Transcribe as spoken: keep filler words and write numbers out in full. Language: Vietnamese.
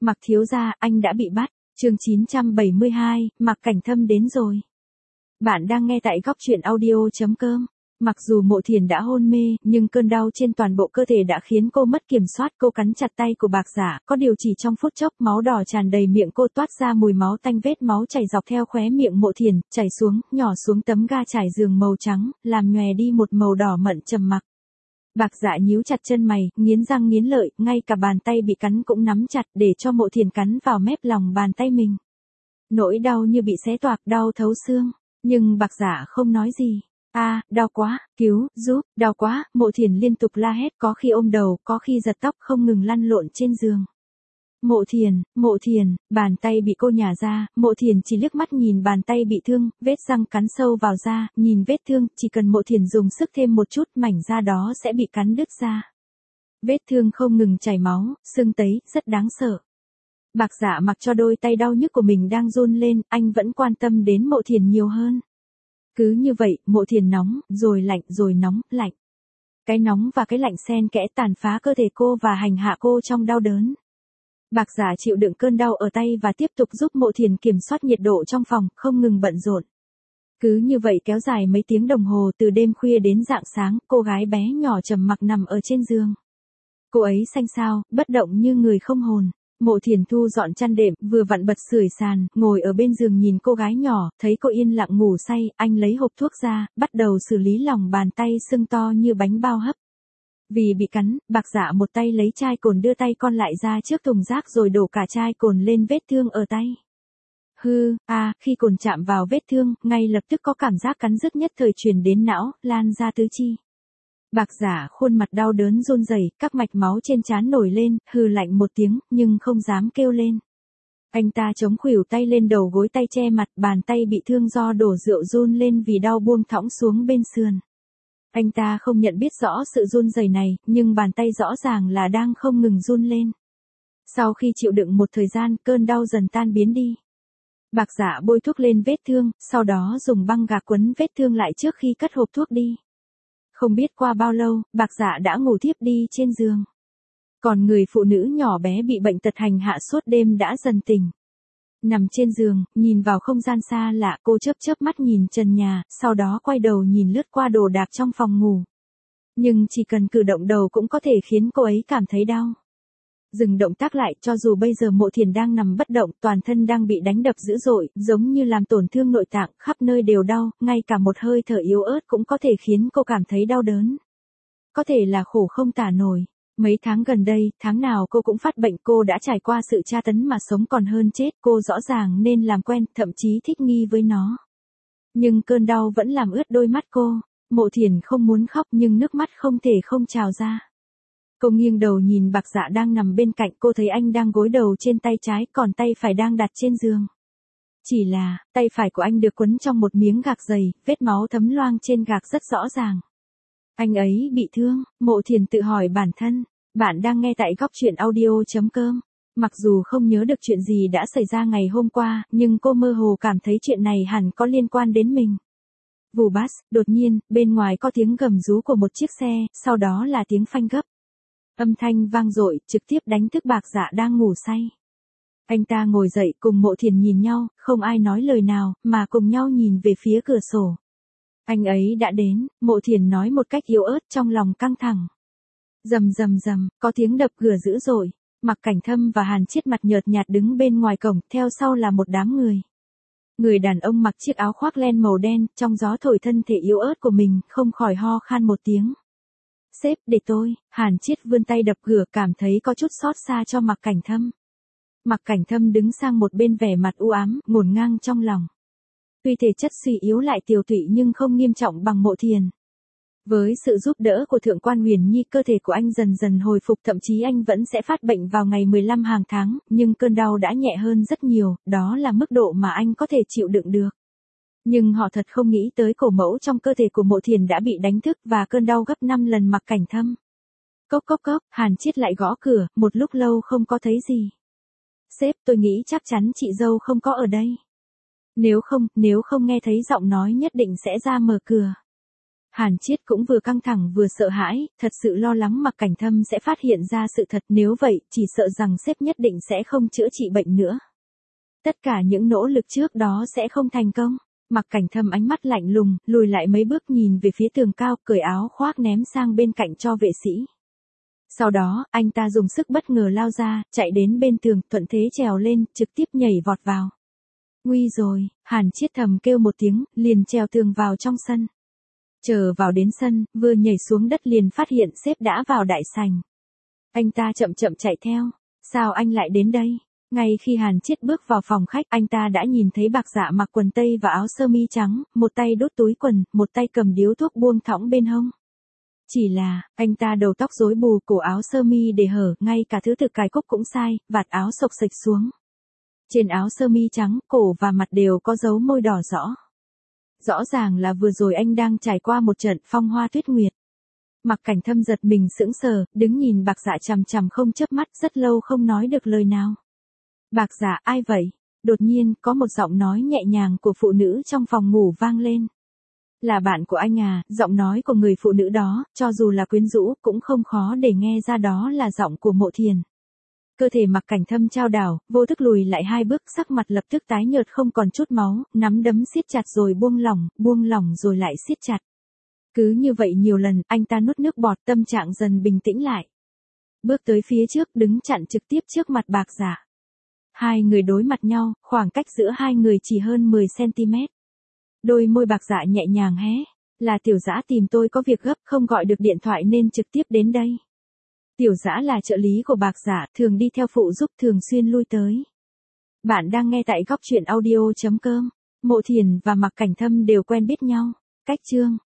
Mặc thiếu gia, anh đã bị bắt. Chương chín trăm bảy mươi hai, Mặc Cảnh Thâm đến rồi. Bạn đang nghe tại góc truyện audio chấm com. Mặc dù Mộ Thiền đã hôn mê, nhưng cơn đau trên toàn bộ cơ thể đã khiến cô mất kiểm soát. Cô cắn chặt tay của Bạc Giả, có điều chỉ trong phút chốc máu đỏ tràn đầy miệng cô, toát ra mùi máu tanh, vết máu chảy dọc theo khóe miệng Mộ Thiền, chảy xuống, nhỏ xuống tấm ga trải giường màu trắng, làm nhòe đi một màu đỏ mận trầm mặc. Bạc Dạ nhíu chặt chân mày, nghiến răng nghiến lợi, ngay cả bàn tay bị cắn cũng nắm chặt để cho Mộ Thiền cắn vào mép lòng bàn tay mình. Nỗi đau như bị xé toạc, đau thấu xương, nhưng Bạc Dạ không nói gì. A, à, đau quá, cứu, giúp, đau quá, Mộ Thiền liên tục la hét, có khi ôm đầu, có khi giật tóc, không ngừng lăn lộn trên giường. Mộ Thiền, Mộ Thiền, bàn tay bị cô nhả ra, Mộ Thiền chỉ liếc mắt nhìn bàn tay bị thương, vết răng cắn sâu vào da, nhìn vết thương, chỉ cần Mộ Thiền dùng sức thêm một chút, mảnh da đó sẽ bị cắn đứt ra. Vết thương không ngừng chảy máu, sưng tấy, rất đáng sợ. Bạc Dạ mặc cho đôi tay đau nhức của mình đang run lên, anh vẫn quan tâm đến Mộ Thiền nhiều hơn. Cứ như vậy, Mộ Thiền nóng, rồi lạnh, rồi nóng, lạnh. Cái nóng và cái lạnh xen kẽ tàn phá cơ thể cô và hành hạ cô trong đau đớn. Bạc Giả chịu đựng cơn đau ở tay và tiếp tục giúp Mộ Thiền kiểm soát nhiệt độ trong phòng, không ngừng bận rộn. Cứ như vậy kéo dài mấy tiếng đồng hồ, từ đêm khuya đến rạng sáng, cô gái bé nhỏ trầm mặc nằm ở trên giường. Cô ấy xanh xao, bất động như người không hồn. Mộ Thiền thu dọn chăn đệm, vừa vặn bật sưởi sàn, ngồi ở bên giường nhìn cô gái nhỏ, thấy cô yên lặng ngủ say, anh lấy hộp thuốc ra, bắt đầu xử lý lòng bàn tay sưng to như bánh bao hấp. Vì bị cắn, Bạc Dạ một tay lấy chai cồn đưa tay con lại ra trước thùng rác rồi đổ cả chai cồn lên vết thương ở tay. Hư, à, khi cồn chạm vào vết thương, ngay lập tức có cảm giác cắn rứt nhất thời truyền đến não, lan ra tứ chi. Bạc Giả khuôn mặt đau đớn run rẩy, các mạch máu trên trán nổi lên, hừ lạnh một tiếng, nhưng không dám kêu lên. Anh ta chống khuỷu tay lên đầu gối, tay che mặt, bàn tay bị thương do đổ rượu run lên vì đau buông thõng xuống bên sườn. Anh ta không nhận biết rõ sự run rẩy này, nhưng bàn tay rõ ràng là đang không ngừng run lên. Sau khi chịu đựng một thời gian, cơn đau dần tan biến đi. Bạc Giả bôi thuốc lên vết thương, sau đó dùng băng gạc quấn vết thương lại trước khi cất hộp thuốc đi. Không biết qua bao lâu, Bạc Dạ đã ngủ thiếp đi trên giường. Còn người phụ nữ nhỏ bé bị bệnh tật hành hạ suốt đêm đã dần tỉnh. Nằm trên giường, nhìn vào không gian xa lạ, cô chớp chớp mắt nhìn trần nhà, sau đó quay đầu nhìn lướt qua đồ đạc trong phòng ngủ. Nhưng chỉ cần cử động đầu cũng có thể khiến cô ấy cảm thấy đau. Dừng động tác lại, cho dù bây giờ Mộ Thiền đang nằm bất động, toàn thân đang bị đánh đập dữ dội, giống như làm tổn thương nội tạng, khắp nơi đều đau, ngay cả một hơi thở yếu ớt cũng có thể khiến cô cảm thấy đau đớn. Có thể là khổ không tả nổi. Mấy tháng gần đây, tháng nào cô cũng phát bệnh, cô đã trải qua sự tra tấn mà sống còn hơn chết, cô rõ ràng nên làm quen, thậm chí thích nghi với nó. Nhưng cơn đau vẫn làm ướt đôi mắt cô. Mộ Thiền không muốn khóc nhưng nước mắt không thể không trào ra. Cô nghiêng đầu nhìn Bạc Dạ đang nằm bên cạnh, cô thấy anh đang gối đầu trên tay trái, còn tay phải đang đặt trên giường. Chỉ là, tay phải của anh được quấn trong một miếng gạc dày, vết máu thấm loang trên gạc rất rõ ràng. Anh ấy bị thương, Mộ Thiền tự hỏi bản thân. Bạn đang nghe tại góc truyện audio chấm com. Mặc dù không nhớ được chuyện gì đã xảy ra ngày hôm qua, nhưng cô mơ hồ cảm thấy chuyện này hẳn có liên quan đến mình. Vù bát, đột nhiên, bên ngoài có tiếng gầm rú của một chiếc xe, sau đó là tiếng phanh gấp. Âm thanh vang dội, trực tiếp đánh thức Bạc Dạ đang ngủ say. Anh ta ngồi dậy, cùng Mộ Thiền nhìn nhau, không ai nói lời nào, mà cùng nhau nhìn về phía cửa sổ. Anh ấy đã đến, Mộ Thiền nói một cách yếu ớt, trong lòng căng thẳng. Rầm rầm rầm, có tiếng đập cửa dữ dội. Mặc Cảnh Thâm và Hàn Chiết mặt nhợt nhạt đứng bên ngoài cổng, theo sau là một đám người. Người đàn ông mặc chiếc áo khoác len màu đen, trong gió thổi thân thể yếu ớt của mình, không khỏi ho khan một tiếng. Sếp, để tôi. Hàn Chiết vươn tay đập cửa, cảm thấy có chút xót xa cho Mặc Cảnh Thâm. Mặc Cảnh Thâm đứng sang một bên, vẻ mặt u ám, ngổn ngang trong lòng. Tuy thể chất suy yếu lại tiều tụy nhưng không nghiêm trọng bằng Mộ Thiền. Với sự giúp đỡ của Thượng quan Huyền Nhi, cơ thể của anh dần dần hồi phục, thậm chí anh vẫn sẽ phát bệnh vào ngày mười lăm hàng tháng, nhưng cơn đau đã nhẹ hơn rất nhiều, đó là mức độ mà anh có thể chịu đựng được. Nhưng họ thật không nghĩ tới cổ mẫu trong cơ thể của Mộ Thiền đã bị đánh thức và cơn đau gấp năm lần Mặc Cảnh Thâm. Cốc cốc cốc, Hàn Chiết lại gõ cửa, một lúc lâu không có thấy gì. Sếp, tôi nghĩ chắc chắn chị dâu không có ở đây. Nếu không, nếu không nghe thấy giọng nói nhất định sẽ ra mở cửa. Hàn Chiết cũng vừa căng thẳng vừa sợ hãi, thật sự lo lắng Mạc Cảnh Thâm sẽ phát hiện ra sự thật, nếu vậy, chỉ sợ rằng sếp nhất định sẽ không chữa trị bệnh nữa. Tất cả những nỗ lực trước đó sẽ không thành công. Mạc Cảnh Thâm ánh mắt lạnh lùng, lùi lại mấy bước nhìn về phía tường cao, cởi áo khoác ném sang bên cạnh cho vệ sĩ. Sau đó, anh ta dùng sức bất ngờ lao ra, chạy đến bên tường, thuận thế trèo lên, trực tiếp nhảy vọt vào. Nguy rồi, Hàn Chiết thầm kêu một tiếng, liền trèo tường vào trong sân. Chờ vào đến sân, vừa nhảy xuống đất liền phát hiện sếp đã vào đại sảnh. Anh ta chậm chậm chạy theo. Sao anh lại đến đây? Ngay khi Hàn Chiết bước vào phòng khách, anh ta đã nhìn thấy Bạc Dạ mặc quần tây và áo sơ mi trắng, một tay đút túi quần, một tay cầm điếu thuốc buông thõng bên hông. Chỉ là, anh ta đầu tóc rối bù, cổ áo sơ mi để hở, ngay cả thứ tự cài cúc cũng sai, vạt áo xộc xệch xuống. Trên áo sơ mi trắng, cổ và mặt đều có dấu môi đỏ rõ. Rõ ràng là vừa rồi anh đang trải qua một trận phong hoa tuyết nguyệt. Mạc Cảnh Thâm giật mình sững sờ, đứng nhìn Bạc Dạ chằm chằm không chớp mắt, rất lâu không nói được lời nào. Bạc Dạ, ai vậy? Đột nhiên, có một giọng nói nhẹ nhàng của phụ nữ trong phòng ngủ vang lên. Là bạn của anh à? Giọng nói của người phụ nữ đó, cho dù là quyến rũ, cũng không khó để nghe ra đó là giọng của Mộ Thiền. Cơ thể Mạc Cảnh Thâm chao đảo, vô thức lùi lại hai bước, sắc mặt lập tức tái nhợt không còn chút máu, nắm đấm siết chặt rồi buông lỏng, buông lỏng rồi lại siết chặt. Cứ như vậy nhiều lần, anh ta nuốt nước bọt, tâm trạng dần bình tĩnh lại. Bước tới phía trước, đứng chặn trực tiếp trước mặt Bạc Dạ. Hai người đối mặt nhau, khoảng cách giữa hai người chỉ hơn mười xăng-ti-mét. Đôi môi Bạc Dạ nhẹ nhàng hé. Là Tiểu Dã tìm tôi có việc gấp, không gọi được điện thoại nên trực tiếp đến đây. Tiểu Dã là trợ lý của Bạc Dạ, thường đi theo phụ giúp, thường xuyên lui tới. Bạn đang nghe tại góc truyện audio chấm com. Mộ Thiền và Mạc Cảnh Thâm đều quen biết nhau. Cách chương